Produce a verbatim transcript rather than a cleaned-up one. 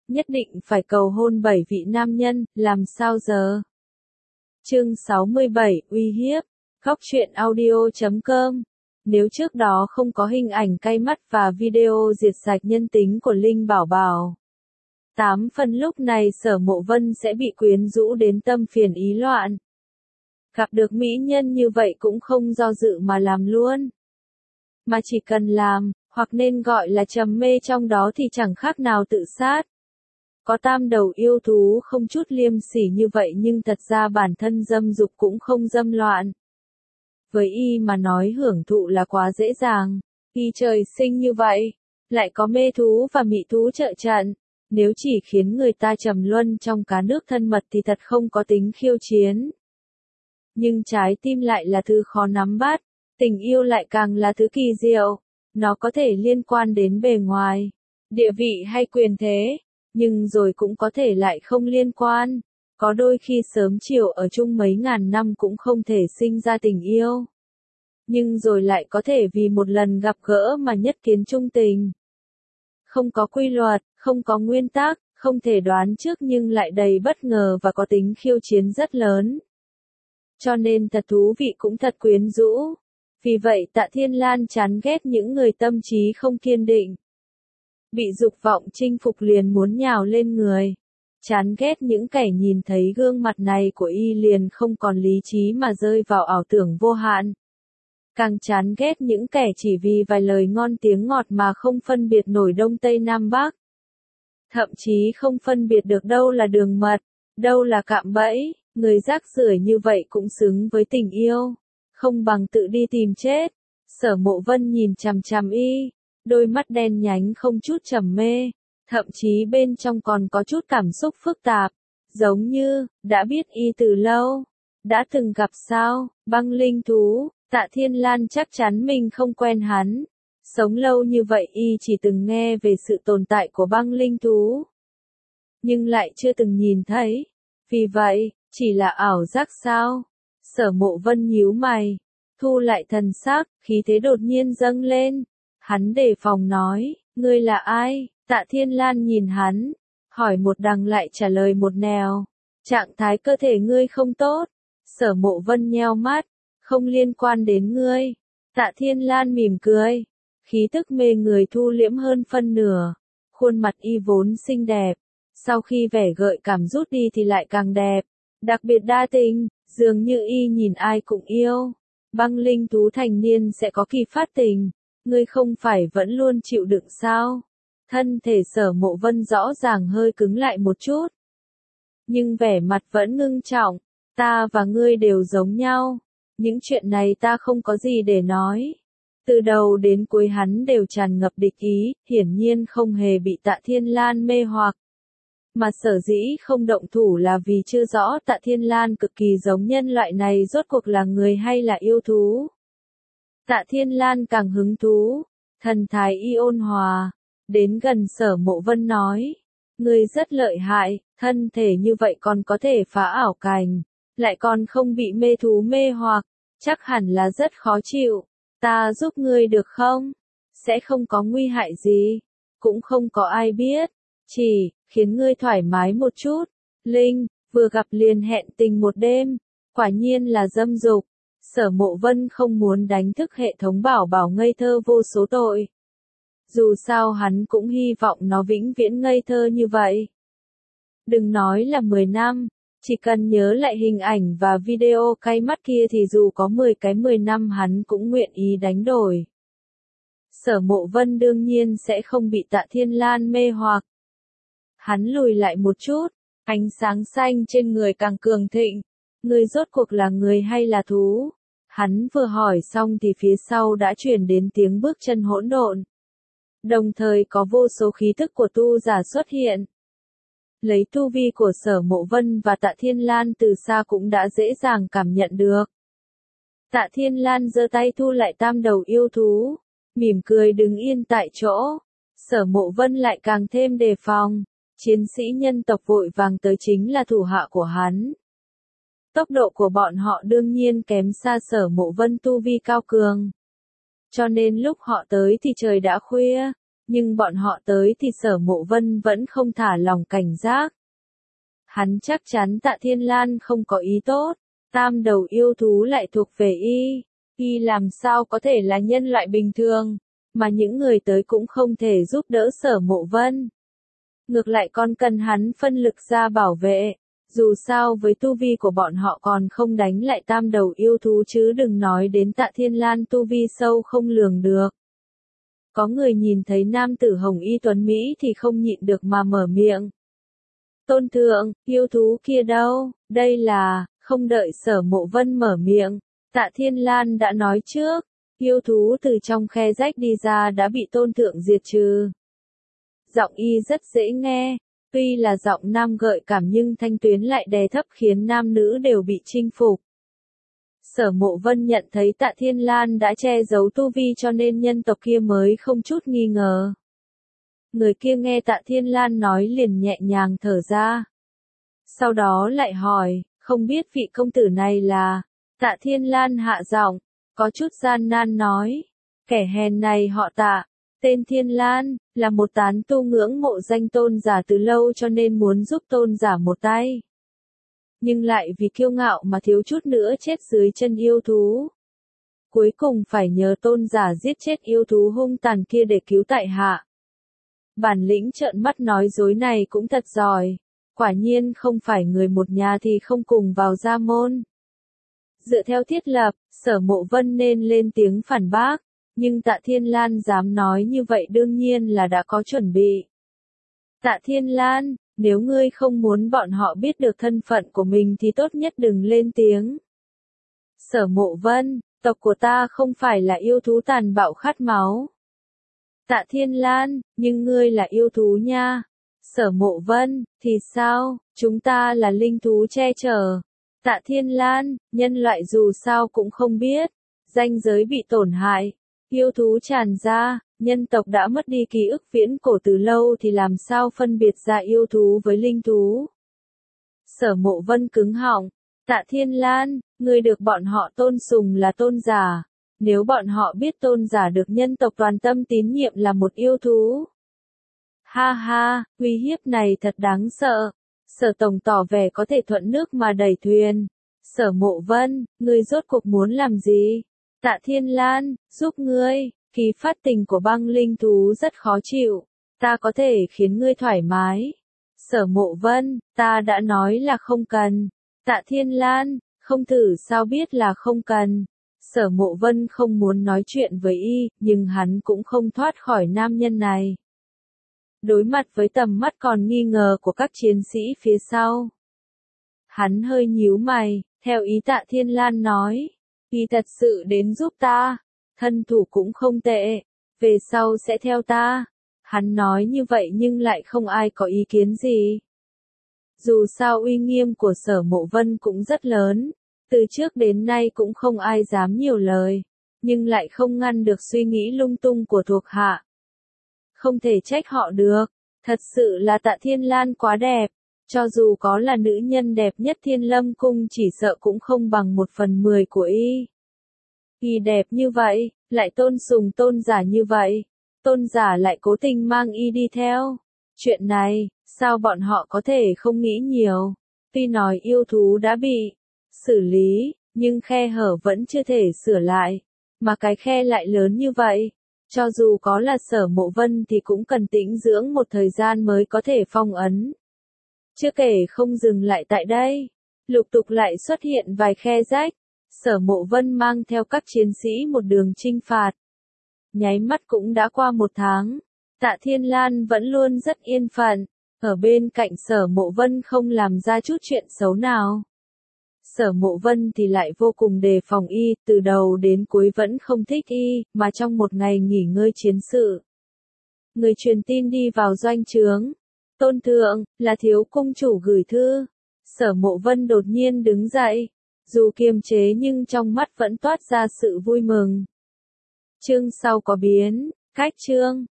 nhất định phải cầu hôn bảy vị nam nhân, làm sao giờ? Chương sáu mươi bảy, uy hiếp. Góc truyện audio chấm com. Nếu trước đó không có hình ảnh cay mắt và video diệt sạch nhân tính của Linh Bảo Bảo, tám phần lúc này Sở Mộ Vân sẽ bị quyến rũ đến tâm phiền ý loạn. Gặp được mỹ nhân như vậy cũng không do dự mà làm luôn. Mà chỉ cần làm, hoặc nên gọi là trầm mê trong đó thì chẳng khác nào tự sát. Có tam đầu yêu thú không chút liêm sỉ như vậy nhưng thật ra bản thân dâm dục cũng không dâm loạn. Với y mà nói hưởng thụ là quá dễ dàng, y trời sinh như vậy, lại có mê thú và mị thú trợ trận, nếu chỉ khiến người ta trầm luân trong cá nước thân mật thì thật không có tính khiêu chiến. Nhưng trái tim lại là thứ khó nắm bắt, tình yêu lại càng là thứ kỳ diệu, nó có thể liên quan đến bề ngoài, địa vị hay quyền thế, nhưng rồi cũng có thể lại không liên quan. Có đôi khi sớm chiều ở chung mấy ngàn năm cũng không thể sinh ra tình yêu. Nhưng rồi lại có thể vì một lần gặp gỡ mà nhất kiến trung tình. Không có quy luật, không có nguyên tắc, không thể đoán trước nhưng lại đầy bất ngờ và có tính khiêu chiến rất lớn. Cho nên thật thú vị cũng thật quyến rũ. Vì vậy Tạ Thiên Lan chán ghét những người tâm trí không kiên định. Bị dục vọng chinh phục liền muốn nhào lên người. Chán ghét những kẻ nhìn thấy gương mặt này của y liền không còn lý trí mà rơi vào ảo tưởng vô hạn. Càng chán ghét những kẻ chỉ vì vài lời ngon tiếng ngọt mà không phân biệt nổi Đông Tây Nam Bắc. Thậm chí không phân biệt được đâu là đường mật, đâu là cạm bẫy, người rác rưởi như vậy cũng xứng với tình yêu, không bằng tự đi tìm chết. Sở Mộ Vân nhìn chằm chằm y, đôi mắt đen nhánh không chút trầm mê. Thậm chí bên trong còn có chút cảm xúc phức tạp, giống như, đã biết y từ lâu, đã từng gặp sao, băng linh thú. Tạ Thiên Lan chắc chắn mình không quen hắn, sống lâu như vậy y chỉ từng nghe về sự tồn tại của băng linh thú, nhưng lại chưa từng nhìn thấy, vì vậy, chỉ là ảo giác sao? Sở Mộ Vân nhíu mày, thu lại thần sắc, khí thế đột nhiên dâng lên, hắn đề phòng nói, ngươi là ai? Tạ Thiên Lan nhìn hắn, hỏi một đằng lại trả lời một nẻo, trạng thái cơ thể ngươi không tốt. Sở Mộ Vân nheo mắt, không liên quan đến ngươi. Tạ Thiên Lan mỉm cười, khí tức mê người thu liễm hơn phân nửa, khuôn mặt y vốn xinh đẹp, sau khi vẻ gợi cảm rút đi thì lại càng đẹp, đặc biệt đa tình, dường như y nhìn ai cũng yêu. Băng linh thú thành niên sẽ có kỳ phát tình, ngươi không phải vẫn luôn chịu đựng sao? Thân thể Sở Mộ Vân rõ ràng hơi cứng lại một chút, nhưng vẻ mặt vẫn ngưng trọng, ta và ngươi đều giống nhau, những chuyện này ta không có gì để nói. Từ đầu đến cuối hắn đều tràn ngập địch ý, hiển nhiên không hề bị Tạ Thiên Lan mê hoặc. Mà sở dĩ không động thủ là vì chưa rõ Tạ Thiên Lan cực kỳ giống nhân loại này rốt cuộc là người hay là yêu thú. Tạ Thiên Lan càng hứng thú, thần thái y ôn hòa. Đến gần Sở Mộ Vân nói, ngươi rất lợi hại, thân thể như vậy còn có thể phá ảo cảnh, lại còn không bị mê thú mê hoặc, chắc hẳn là rất khó chịu, ta giúp ngươi được không? Sẽ không có nguy hại gì, cũng không có ai biết, chỉ khiến ngươi thoải mái một chút. Linh, vừa gặp liền hẹn tình một đêm, quả nhiên là dâm dục. Sở Mộ Vân không muốn đánh thức hệ thống bảo bảo ngây thơ vô số tội. Dù sao hắn cũng hy vọng nó vĩnh viễn ngây thơ như vậy. Đừng nói là mười năm, chỉ cần nhớ lại hình ảnh và video cay mắt kia thì dù có mười cái mười năm hắn cũng nguyện ý đánh đổi. Sở Mộ Vân đương nhiên sẽ không bị Tạ Thiên Lan mê hoặc. Hắn lùi lại một chút, ánh sáng xanh trên người càng cường thịnh. Ngươi rốt cuộc là người hay là thú? Hắn vừa hỏi xong thì phía sau đã truyền đến tiếng bước chân hỗn độn. Đồng thời có vô số khí thức của tu giả xuất hiện. Lấy tu vi của Sở Mộ Vân và Tạ Thiên Lan từ xa cũng đã dễ dàng cảm nhận được. Tạ Thiên Lan giơ tay thu lại tam đầu yêu thú, mỉm cười đứng yên tại chỗ. Sở Mộ Vân lại càng thêm đề phòng, chiến sĩ nhân tộc vội vàng tới chính là thủ hạ của hắn. Tốc độ của bọn họ đương nhiên kém xa Sở Mộ Vân tu vi cao cường. Cho nên lúc họ tới thì trời đã khuya, Nhưng bọn họ tới thì Sở Mộ Vân vẫn không thả lòng cảnh giác. Hắn chắc chắn Tạ Thiên Lan không có ý tốt, tam đầu yêu thú lại thuộc về y, y làm sao có thể là nhân loại bình thường, mà những người tới cũng không thể giúp đỡ Sở Mộ Vân. Ngược lại còn cần hắn phân lực ra bảo vệ, dù sao với tu vi của bọn họ còn không đánh lại tam đầu yêu thú chứ đừng nói đến Tạ Thiên Lan tu vi sâu không lường được. Có người nhìn thấy nam tử hồng y tuấn Mỹ thì không nhịn được mà mở miệng. Tôn thượng, yêu thú kia đâu, đây là, không đợi Sở Mộ Vân mở miệng, Tạ Thiên Lan đã nói trước, yêu thú từ trong khe rách đi ra đã bị tôn thượng diệt trừ. Giọng y rất dễ nghe, tuy là giọng nam gợi cảm nhưng thanh tuyến lại đè thấp khiến nam nữ đều bị chinh phục. Sở Mộ Vân nhận thấy Tạ Thiên Lan đã che giấu tu vi cho nên nhân tộc kia mới không chút nghi ngờ. Người kia nghe Tạ Thiên Lan nói liền nhẹ nhàng thở ra. Sau đó lại hỏi, không biết vị công tử này là... Tạ Thiên Lan hạ giọng, có chút gian nan nói, kẻ hèn này họ Tạ, tên Thiên Lan, là một tán tu ngưỡng mộ danh tôn giả từ lâu cho nên muốn giúp tôn giả một tay. Nhưng lại vì kiêu ngạo mà thiếu chút nữa chết dưới chân yêu thú. Cuối cùng phải nhờ tôn giả giết chết yêu thú hung tàn kia để cứu tại hạ. Bản lĩnh trợn mắt nói dối này cũng thật giỏi, quả nhiên không phải người một nhà thì không cùng vào gia môn. Dựa theo thiết lập, Sở Mộ Vân nên lên tiếng phản bác, nhưng Tạ Thiên Lan dám nói như vậy đương nhiên là đã có chuẩn bị. Tạ Thiên Lan, nếu ngươi không muốn bọn họ biết được thân phận của mình thì tốt nhất đừng lên tiếng. Sở Mộ Vân, tộc của ta không phải là yêu thú tàn bạo khát máu. Tạ Thiên Lan, nhưng ngươi là yêu thú nha. Sở Mộ Vân, thì sao, chúng ta là linh thú che chở. Tạ Thiên Lan, nhân loại dù sao cũng không biết, ranh giới bị tổn hại, yêu thú tràn ra, nhân tộc đã mất đi ký ức viễn cổ từ lâu thì làm sao phân biệt ra yêu thú với linh thú. Sở Mộ Vân cứng họng, Tạ Thiên Lan, người được bọn họ tôn sùng là tôn giả, nếu bọn họ biết tôn giả được nhân tộc toàn tâm tín nhiệm là một yêu thú. Ha ha, uy hiếp này thật đáng sợ. Sở Tổng tỏ vẻ có thể thuận nước mà đẩy thuyền. Sở Mộ Vân, ngươi rốt cuộc muốn làm gì? Tạ Thiên Lan, giúp ngươi, khí phát tình của băng linh thú rất khó chịu. Ta có thể khiến ngươi thoải mái. Sở Mộ Vân, ta đã nói là không cần. Tạ Thiên Lan, không thử sao biết là không cần. Sở Mộ Vân không muốn nói chuyện với y, nhưng hắn cũng không thoát khỏi nam nhân này. Đối mặt với tầm mắt còn nghi ngờ của các chiến sĩ phía sau. Hắn hơi nhíu mày, theo ý Tạ Thiên Lan nói, y thật sự đến giúp ta, thân thủ cũng không tệ, về sau sẽ theo ta. Hắn nói như vậy nhưng lại không ai có ý kiến gì. Dù sao uy nghiêm của Sở Mộ Vân cũng rất lớn, từ trước đến nay cũng không ai dám nhiều lời, nhưng lại không ngăn được suy nghĩ lung tung của thuộc hạ. Không thể trách họ được, thật sự là Tạ Thiên Lan quá đẹp, cho dù có là nữ nhân đẹp nhất Thiên Lâm Cung chỉ sợ cũng không bằng một phần mười của y. Y đẹp như vậy, lại tôn sùng tôn giả như vậy, tôn giả lại cố tình mang y đi theo. Chuyện này, sao bọn họ có thể không nghĩ nhiều, tuy nói yêu thú đã bị xử lý, nhưng khe hở vẫn chưa thể sửa lại, mà cái khe lại lớn như vậy. Cho dù có là Sở Mộ Vân thì cũng cần tĩnh dưỡng một thời gian mới có thể phong ấn. Chưa kể không dừng lại tại đây, lục tục lại xuất hiện vài khe rách, Sở Mộ Vân mang theo các chiến sĩ một đường chinh phạt. Nháy mắt cũng đã qua một tháng, Tạ Thiên Lan vẫn luôn rất yên phận, ở bên cạnh Sở Mộ Vân không làm ra chút chuyện xấu nào. Sở Mộ Vân thì lại vô cùng đề phòng y, từ đầu đến cuối vẫn không thích y, mà trong một ngày nghỉ ngơi chiến sự. Người truyền tin đi vào doanh trướng. Tôn thượng, là thiếu cung chủ gửi thư. Sở Mộ Vân đột nhiên đứng dậy, dù kiềm chế nhưng trong mắt vẫn toát ra sự vui mừng. Chương sau có biến, cách chương.